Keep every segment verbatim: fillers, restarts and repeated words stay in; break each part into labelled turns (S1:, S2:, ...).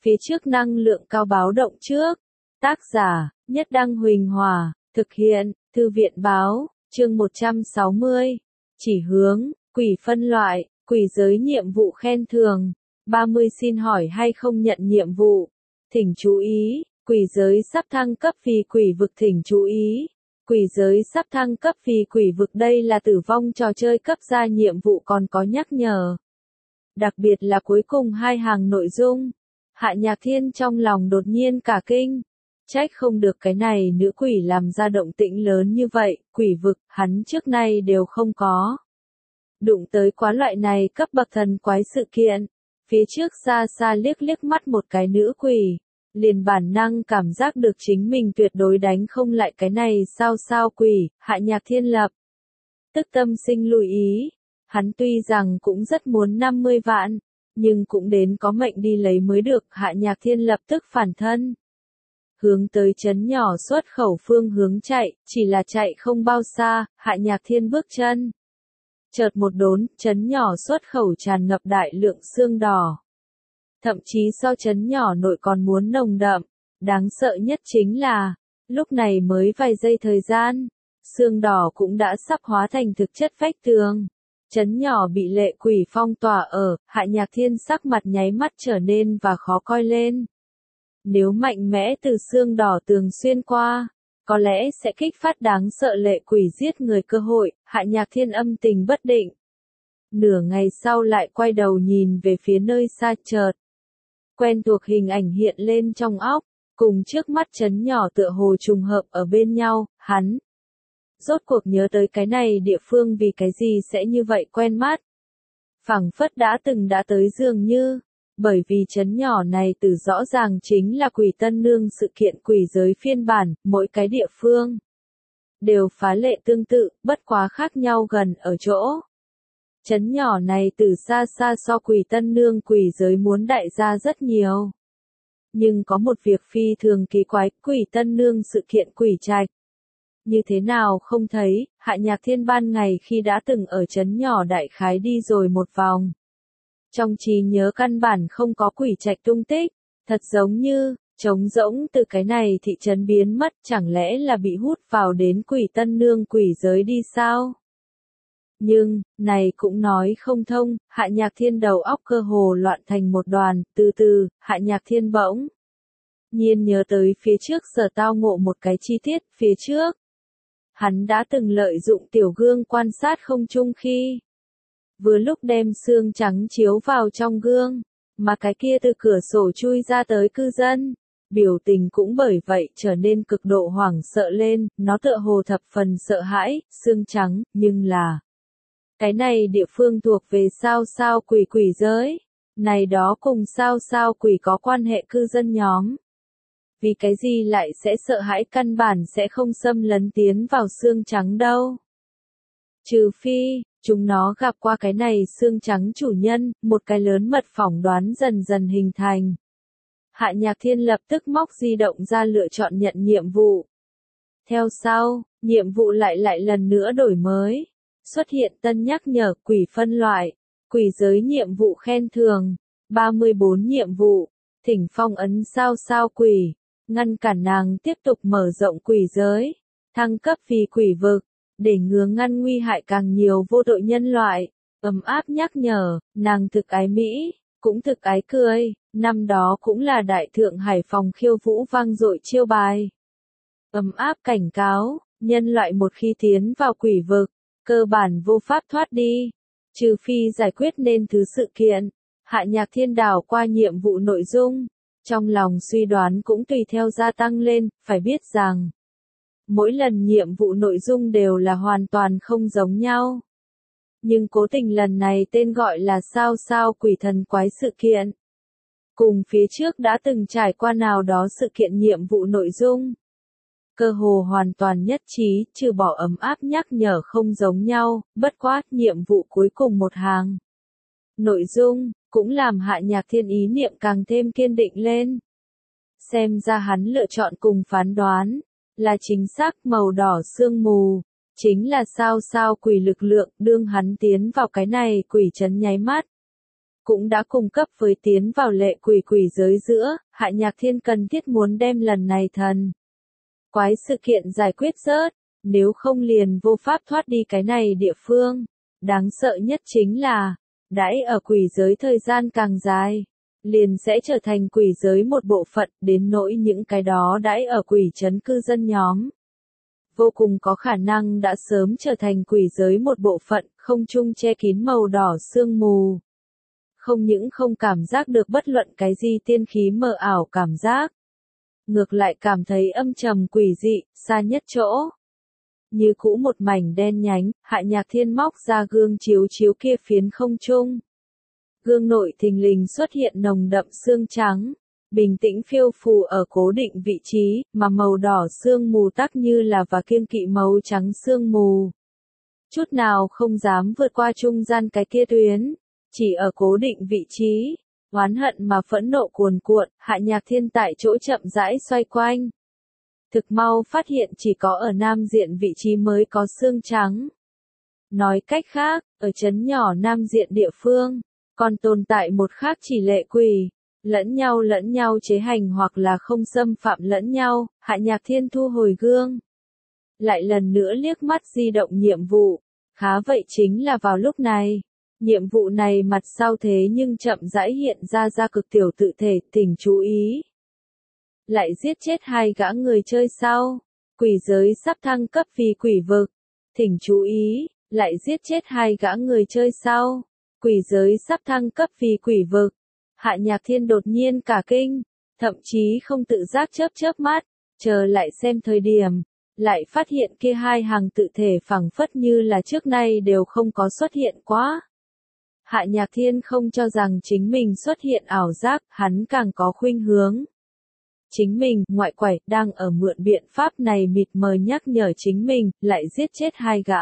S1: phía trước năng lượng cao báo động trước. Tác giả, Nhất Đăng Huỳnh Hòa, thực hiện, Thư viện báo, chương một trăm sáu mươi. Chỉ hướng, quỷ phân loại, quỷ giới nhiệm vụ khen thưởng. ba mươi xin hỏi hay không nhận nhiệm vụ. Thỉnh chú ý, quỷ giới sắp thăng cấp vì quỷ vực thỉnh chú ý. Quỷ giới sắp thăng cấp vì quỷ vực đây là tử vong trò chơi cấp ra nhiệm vụ còn có nhắc nhở. Đặc biệt là cuối cùng hai hàng nội dung. Hạ Nhạc Thiên trong lòng đột nhiên cả kinh. Trách không được cái này nữ quỷ làm ra động tĩnh lớn như vậy, quỷ vực, hắn trước nay đều không có. Đụng tới quá loại này cấp bậc thần quái sự kiện. Phía trước xa xa liếc liếc mắt một cái nữ quỷ. Liền bản năng cảm giác được chính mình tuyệt đối đánh không lại cái này sao sao quỷ, Hạ Nhạc Thiên lập. Tức tâm sinh lưu ý. Hắn tuy rằng cũng rất muốn năm mươi vạn, nhưng cũng đến có mệnh đi lấy mới được, Hạ Nhạc Thiên lập tức phản thân. Hướng tới trấn nhỏ xuất khẩu phương hướng chạy, chỉ là chạy không bao xa, Hạ Nhạc Thiên bước chân. Chợt một đốn, trấn nhỏ xuất khẩu tràn ngập đại lượng xương đỏ. Thậm chí so trấn nhỏ nội còn muốn nồng đậm, đáng sợ nhất chính là, lúc này mới vài giây thời gian, xương đỏ cũng đã sắp hóa thành thực chất vách tường. Trấn nhỏ bị lệ quỷ phong tỏa ở, Hạ Nhạc Thiên sắc mặt nháy mắt trở nên và khó coi lên. Nếu mạnh mẽ từ xương đỏ tường xuyên qua, có lẽ sẽ kích phát đáng sợ lệ quỷ giết người cơ hội, Hạ Nhạc Thiên âm tình bất định. Nửa ngày sau lại quay đầu nhìn về phía nơi xa chợt. Quen thuộc hình ảnh hiện lên trong óc, cùng trước mắt trấn nhỏ tựa hồ trùng hợp ở bên nhau, hắn. Rốt cuộc nhớ tới cái này địa phương vì cái gì sẽ như vậy quen mắt. Phảng phất đã từng đã tới dường như, bởi vì trấn nhỏ này từ rõ ràng chính là quỷ tân nương sự kiện quỷ giới phiên bản, mỗi cái địa phương đều phá lệ tương tự, bất quá khác nhau gần ở chỗ. Trấn nhỏ này từ xa xa so quỷ tân nương quỷ giới muốn đại gia rất nhiều. Nhưng có một việc phi thường kỳ quái, quỷ tân nương sự kiện quỷ trạch. Như thế nào không thấy, Hạ Nhạc Thiên ban ngày khi đã từng ở trấn nhỏ đại khái đi rồi một vòng. Trong trí nhớ căn bản không có quỷ trạch tung tích, thật giống như, trống rỗng từ cái này thị trấn biến mất chẳng lẽ là bị hút vào đến quỷ tân nương quỷ giới đi sao? Nhưng, này cũng nói không thông, Hạ Nhạc Thiên đầu óc cơ hồ loạn thành một đoàn, từ từ, Hạ Nhạc Thiên bỗng nhiên nhớ tới phía trước sở tao ngộ một cái chi tiết, phía trước. Hắn đã từng lợi dụng tiểu gương quan sát không trung khi vừa lúc đem xương trắng chiếu vào trong gương, mà cái kia từ cửa sổ chui ra tới cư dân, biểu tình cũng bởi vậy trở nên cực độ hoảng sợ lên, nó tựa hồ thập phần sợ hãi, xương trắng, nhưng là cái này địa phương thuộc về sao sao quỷ quỷ giới, này đó cùng sao sao quỷ có quan hệ cư dân nhóm. Vì cái gì lại sẽ sợ hãi căn bản sẽ không xâm lấn tiến vào xương trắng đâu. Trừ phi, chúng nó gặp qua cái này xương trắng chủ nhân, một cái lớn mật phỏng đoán dần dần hình thành. Hạ Nhạc Thiên lập tức móc di động ra lựa chọn nhận nhiệm vụ. Theo sau, nhiệm vụ lại lại lần nữa đổi mới. Xuất hiện tân nhắc nhở quỷ phân loại, quỷ giới nhiệm vụ khen thưởng, ba mươi bốn nhiệm vụ, thỉnh phong ấn sao sao quỷ, ngăn cản nàng tiếp tục mở rộng quỷ giới, thăng cấp vì quỷ vực, để ngừa ngăn nguy hại càng nhiều vô tội nhân loại, ấm áp nhắc nhở, nàng thực ái Mỹ, cũng thực ái cười, năm đó cũng là đại thượng Hải Phòng khiêu vũ vang dội chiêu bài. Ấm áp cảnh cáo, nhân loại một khi tiến vào quỷ vực, cơ bản vô pháp thoát đi, trừ phi giải quyết nên thứ sự kiện. Hạ Nhạc Thiên đảo qua nhiệm vụ nội dung, trong lòng suy đoán cũng tùy theo gia tăng lên, phải biết rằng mỗi lần nhiệm vụ nội dung đều là hoàn toàn không giống nhau. Nhưng cố tình lần này tên gọi là sao sao quỷ thần quái sự kiện. Cùng phía trước đã từng trải qua nào đó sự kiện nhiệm vụ nội dung. Cơ hồ hoàn toàn nhất trí, trừ bỏ ấm áp nhắc nhở không giống nhau, bất quá, nhiệm vụ cuối cùng một hàng. Nội dung, cũng làm Hạ Nhạc Thiên ý niệm càng thêm kiên định lên. Xem ra hắn lựa chọn cùng phán đoán, là chính xác màu đỏ sương mù, chính là sao sao quỷ lực lượng đương hắn tiến vào cái này quỷ trấn nháy mắt. cũng đã cung cấp với tiến vào lệ quỷ quỷ giới giữa, Hạ Nhạc Thiên cần thiết muốn đem lần này thần quái sự kiện giải quyết rớt, nếu không liền vô pháp thoát đi cái này địa phương. Đáng sợ nhất chính là, đãi ở quỷ giới thời gian càng dài, liền sẽ trở thành quỷ giới một bộ phận, đến nỗi những cái đó đãi ở quỷ trấn cư dân nhóm. Vô cùng có khả năng đã sớm trở thành quỷ giới một bộ phận, không trung che kín màu đỏ sương mù. Không những không cảm giác được bất luận cái gì tiên khí mờ ảo cảm giác. Ngược lại cảm thấy âm trầm quỷ dị, xa nhất chỗ. Như cũ một mảnh đen nhánh, Hạ Nhạc Thiên móc ra gương chiếu chiếu kia phiến không trung. Gương nội thình lình xuất hiện nồng đậm sương trắng, bình tĩnh phiêu phù ở cố định vị trí, mà màu đỏ sương mù tắc như là và kiêng kỵ màu trắng sương mù. Chút nào không dám vượt qua trung gian cái kia tuyến, chỉ ở cố định vị trí, oán hận mà phẫn nộ cuồn cuộn, Hạ Nhạc Thiên tại chỗ chậm rãi xoay quanh. Thực mau phát hiện chỉ có ở nam diện vị trí mới có xương trắng. Nói cách khác, ở trấn nhỏ nam diện địa phương, còn tồn tại một khác chỉ lệ quỷ, lẫn nhau lẫn nhau chế hành hoặc là không xâm phạm lẫn nhau. Hạ Nhạc Thiên thu hồi gương. Lại lần nữa liếc mắt di động nhiệm vụ, khá vậy chính là vào lúc này. Nhiệm vụ này mặt sau thế nhưng chậm rãi hiện ra ra cực tiểu tự thể, thỉnh chú ý. Lại giết chết hai gã người chơi sau. Quỷ giới sắp thăng cấp vì quỷ vực. Thỉnh chú ý, lại giết chết hai gã người chơi sau. Quỷ giới sắp thăng cấp vì quỷ vực. Hạ Nhạc Thiên đột nhiên cả kinh, thậm chí không tự giác chớp chớp mắt, chờ lại xem thời điểm. Lại phát hiện kia hai hàng tự thể phẳng phất như là trước nay đều không có xuất hiện quá. Hạ Nhạc Thiên không cho rằng chính mình xuất hiện ảo giác, hắn càng có khuynh hướng. Chính mình, ngoại quẩy, đang ở mượn biện pháp này mịt mờ nhắc nhở chính mình, lại giết chết hai gã.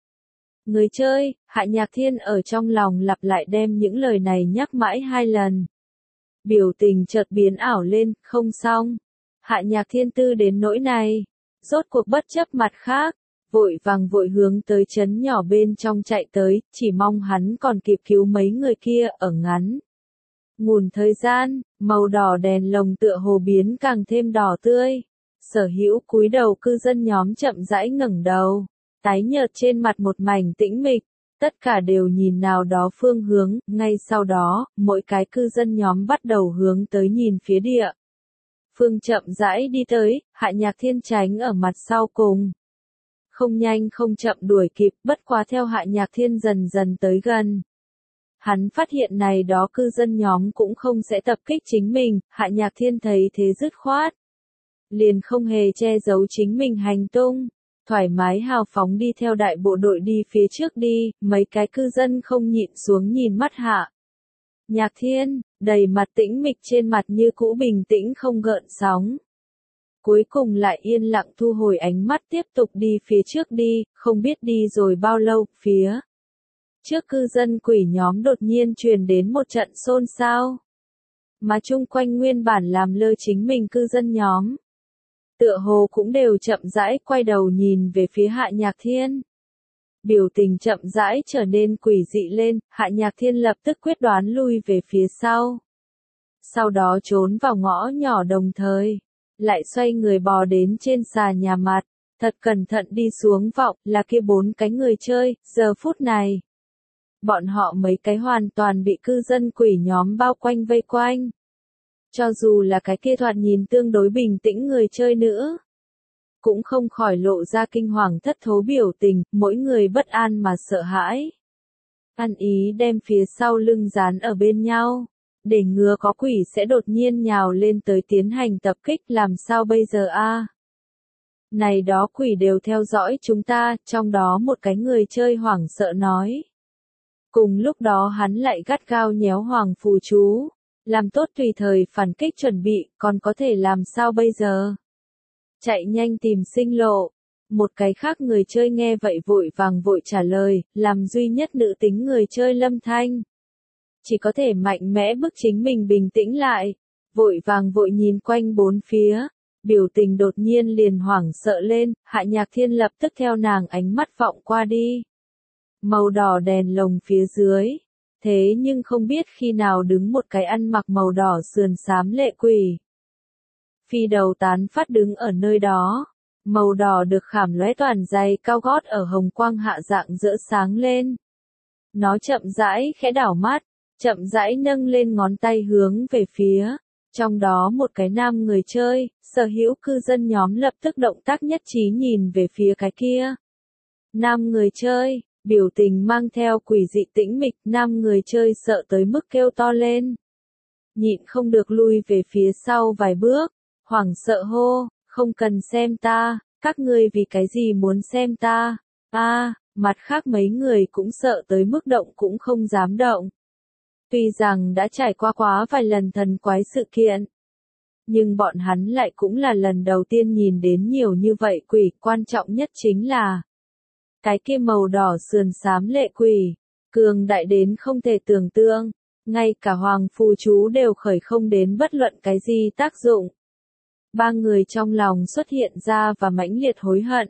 S1: Người chơi, Hạ Nhạc Thiên ở trong lòng lặp lại đem những lời này nhắc mãi hai lần. Biểu tình chợt biến ảo lên, không xong. Hạ Nhạc Thiên tư đến nỗi này, rốt cuộc bất chấp mặt khác, vội vàng vội hướng tới trấn nhỏ bên trong chạy tới, chỉ mong hắn còn kịp cứu mấy người kia ở ngắn. Ngủn thời gian, màu đỏ đèn lồng tựa hồ biến càng thêm đỏ tươi. Sở hữu cúi đầu cư dân nhóm chậm rãi ngẩng đầu, tái nhợt trên mặt một mảnh tĩnh mịch, tất cả đều nhìn nào đó phương hướng, ngay sau đó, mỗi cái cư dân nhóm bắt đầu hướng tới nhìn phía địa. Phương chậm rãi đi tới, Hạ Nhạc Thiên tránh ở mặt sau cùng. Không nhanh không chậm đuổi kịp, bất quá theo Hạ Nhạc Thiên dần dần tới gần. Hắn phát hiện này đó cư dân nhóm cũng không sẽ tập kích chính mình, Hạ Nhạc Thiên thấy thế dứt khoát. Liền không hề che giấu chính mình hành tung, thoải mái hào phóng đi theo đại bộ đội đi phía trước đi, mấy cái cư dân không nhịn xuống nhìn mắt Hạ Nhạc Thiên, đầy mặt tĩnh mịch trên mặt như cũ bình tĩnh không gợn sóng. Cuối cùng lại yên lặng thu hồi ánh mắt tiếp tục đi phía trước đi, không biết đi rồi bao lâu, phía trước cư dân quỷ nhóm đột nhiên truyền đến một trận xôn xao. Mà chung quanh nguyên bản làm lơ chính mình cư dân nhóm. Tựa hồ cũng đều chậm rãi quay đầu nhìn về phía Hạ Nhạc Thiên. Biểu tình chậm rãi trở nên quỷ dị lên, Hạ Nhạc Thiên lập tức quyết đoán lui về phía sau. Sau đó trốn vào ngõ nhỏ đồng thời. Lại xoay người bò đến trên xà nhà mặt, thật cẩn thận đi xuống vọng, là kia bốn cái người chơi, giờ phút này. Bọn họ mấy cái hoàn toàn bị cư dân quỷ nhóm bao quanh vây quanh. Cho dù là cái kia thoạt nhìn tương đối bình tĩnh người chơi nữa, cũng không khỏi lộ ra kinh hoàng thất thố biểu tình, mỗi người bất an mà sợ hãi. Ăn ý đem phía sau lưng dán ở bên nhau. Để ngừa có quỷ sẽ đột nhiên nhào lên tới tiến hành tập kích làm sao bây giờ a? Này đó quỷ đều theo dõi chúng ta, trong đó một cái người chơi hoảng sợ nói. Cùng lúc đó hắn lại gắt gao nhéo hoàng phù chú, làm tốt tùy thời phản kích chuẩn bị, còn có thể làm sao bây giờ? Chạy nhanh tìm sinh lộ. Một cái khác người chơi nghe vậy vội vàng vội trả lời, làm duy nhất nữ tính người chơi Lâm Thanh. Chỉ có thể mạnh mẽ bức chính mình bình tĩnh lại, vội vàng vội nhìn quanh bốn phía, biểu tình đột nhiên liền hoảng sợ lên, Hạ Nhạc Thiên lập tức theo nàng ánh mắt vọng qua đi. Màu đỏ đèn lồng phía dưới, Thế nhưng không biết khi nào đứng một cái ăn mặc màu đỏ sườn xám lệ quỷ. Phi đầu tán phát đứng ở nơi đó. Màu đỏ được khảm lóe toàn giày cao gót ở hồng quang hạ dạng rỡ sáng lên. Nó chậm rãi khẽ đảo mắt, chậm rãi nâng lên ngón tay hướng về phía. Trong đó một cái nam người chơi, sở hữu cư dân nhóm lập tức động tác nhất trí nhìn về phía cái kia. Nam người chơi, biểu tình mang theo quỷ dị tĩnh mịch, nam người chơi sợ tới mức kêu to lên. Nhịn không được lui về phía sau vài bước, hoảng sợ hô, không cần xem ta, các ngươi vì cái gì muốn xem ta, a à, mặt khác mấy người cũng sợ tới mức động cũng không dám động. Tuy rằng đã trải qua quá vài lần thần quái sự kiện, nhưng bọn hắn lại cũng là lần đầu tiên nhìn đến nhiều như vậy quỷ, quan trọng nhất chính là cái kia màu đỏ sườn xám lệ quỷ, cường đại đến không thể tưởng tượng, ngay cả hoàng phù chú đều khởi không đến bất luận cái gì tác dụng. Ba người trong lòng xuất hiện ra và mãnh liệt hối hận.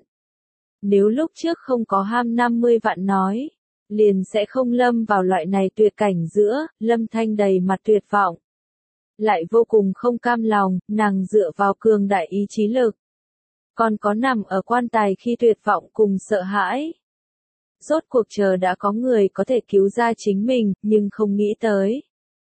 S1: Nếu lúc trước không có ham năm mươi vạn nói, liền sẽ không lâm vào loại này tuyệt cảnh giữa, Lâm Thanh đầy mặt tuyệt vọng. Lại vô cùng không cam lòng, nàng dựa vào cường đại ý chí lực. Còn có nằm ở quan tài khi tuyệt vọng cùng sợ hãi. Rốt cuộc chờ đã có người có thể cứu ra chính mình, nhưng không nghĩ tới.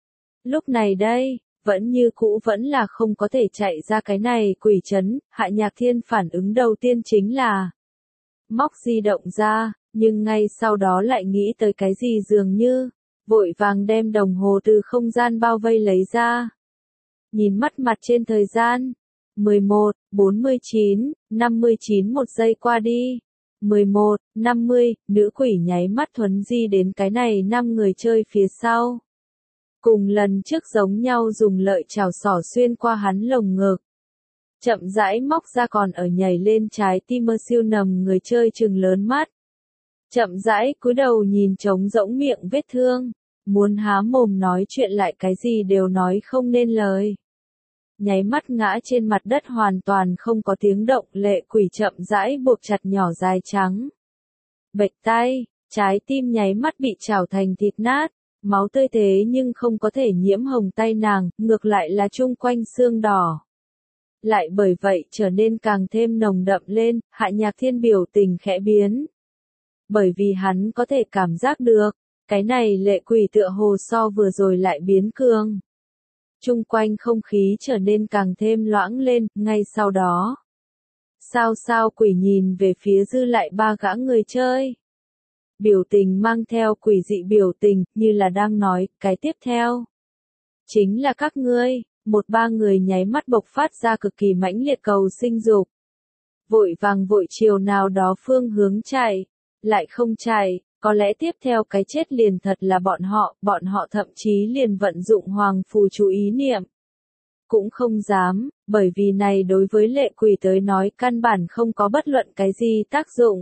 S1: Lúc này đây, vẫn như cũ vẫn là không có thể chạy ra cái này quỷ trấn, Hạ Nhạc Thiên phản ứng đầu tiên chính là móc di động ra, nhưng ngay sau đó lại nghĩ tới cái gì dường như, vội vàng đem đồng hồ từ không gian bao vây lấy ra. Nhìn mắt mặt trên thời gian, mười một, bốn mươi chín, năm mươi chín một giây qua đi. mười một, năm mươi, nữ quỷ nháy mắt thuấn di đến cái này năm người chơi phía sau. Cùng lần trước giống nhau dùng lợi chảo xỏ xuyên qua hắn lồng ngực. Chậm rãi móc ra còn ở nhảy lên trái tim mơ siêu nầm người chơi trừng lớn mắt. Chậm rãi cúi đầu nhìn trống rỗng miệng vết thương. Muốn há mồm nói chuyện lại cái gì đều nói không nên lời. Nháy mắt ngã trên mặt đất hoàn toàn không có tiếng động, lệ quỷ chậm rãi buộc chặt nhỏ dài trắng. Bệch tay, trái tim nháy mắt bị chảo thành thịt nát, máu tươi thế nhưng không có thể nhiễm hồng tay nàng, ngược lại là chung quanh xương đỏ. Lại bởi vậy trở nên càng thêm nồng đậm lên, Hạ Nhạc Thiên biểu tình khẽ biến. Bởi vì hắn có thể cảm giác được, cái này lệ quỷ tựa hồ so vừa rồi lại biến cường. Chung quanh không khí trở nên càng thêm loãng lên, ngay sau đó. Sao sao quỷ nhìn về phía dư lại ba gã người chơi. Biểu tình mang theo quỷ dị biểu tình, như là đang nói, cái tiếp theo. Chính là các ngươi, một ba người nháy mắt bộc phát ra cực kỳ mãnh liệt cầu sinh dục. Vội vàng vội chiều nào đó phương hướng chạy, lại không chạy. Có lẽ tiếp theo cái chết liền thật là bọn họ, bọn họ thậm chí liền vận dụng hoàng phù chú ý niệm. Cũng không dám, bởi vì này đối với lệ quỷ tới nói căn bản không có bất luận cái gì tác dụng.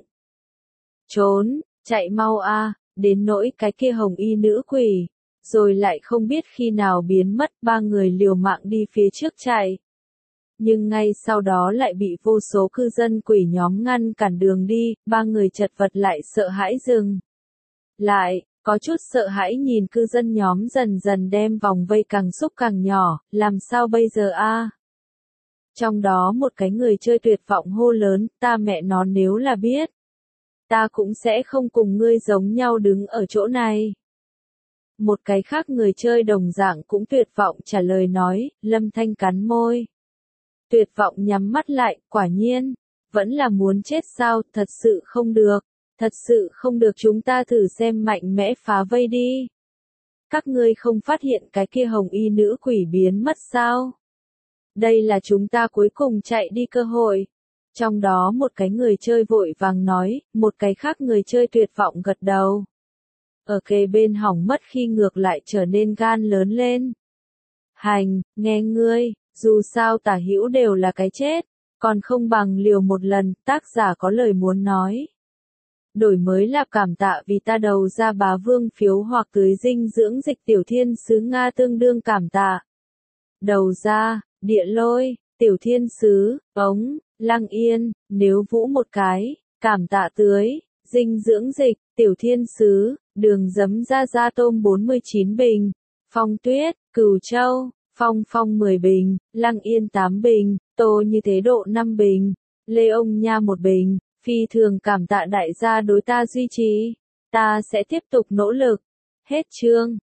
S1: Trốn, chạy mau a, đến nỗi cái kia hồng y nữ quỷ, rồi lại không biết khi nào biến mất, ba người liều mạng đi phía trước chạy. Nhưng ngay sau đó lại bị vô số cư dân quỷ nhóm ngăn cản đường đi, ba người chật vật lại sợ hãi dừng. Lại, có chút sợ hãi nhìn cư dân nhóm dần dần đem vòng vây càng xúc càng nhỏ, làm sao bây giờ a? Trong đó một cái người chơi tuyệt vọng hô lớn, ta mẹ nó nếu là biết, ta cũng sẽ không cùng ngươi giống nhau đứng ở chỗ này. Một cái khác người chơi đồng dạng cũng tuyệt vọng trả lời nói, Lâm Thanh cắn môi. Tuyệt vọng nhắm mắt lại, quả nhiên, vẫn là muốn chết sao, thật sự không được. Thật sự không được, chúng ta thử xem mạnh mẽ phá vây đi. Các ngươi không phát hiện cái kia hồng y nữ quỷ biến mất sao? Đây là chúng ta cuối cùng chạy đi cơ hội. Trong đó một cái người chơi vội vàng nói, một cái khác người chơi tuyệt vọng gật đầu. Ở kề bên hỏng mất khi ngược lại trở nên gan lớn lên. Hành, nghe ngươi, dù sao tả hữu đều là cái chết, còn không bằng liều một lần, tác giả có lời muốn nói. Đổi mới là cảm tạ vì ta đầu ra bá vương phiếu hoặc tưới dinh dưỡng dịch tiểu thiên sứ Nga tương đương cảm tạ. Đầu ra, địa lôi, tiểu thiên sứ, ống, lăng yên, nếu vũ một cái, cảm tạ tưới, dinh dưỡng dịch, tiểu thiên sứ, Đường giấm ra ra tôm bốn mươi chín bình, Phong Tuyết, Cửu Châu, Phong Phong mười bình, Lăng Yên tám bình, Tô Như Thế Độ năm bình, Lê Ông Nha một bình. Phi thường cảm tạ đại gia đối ta duy trì, ta sẽ tiếp tục nỗ lực. Hết chương.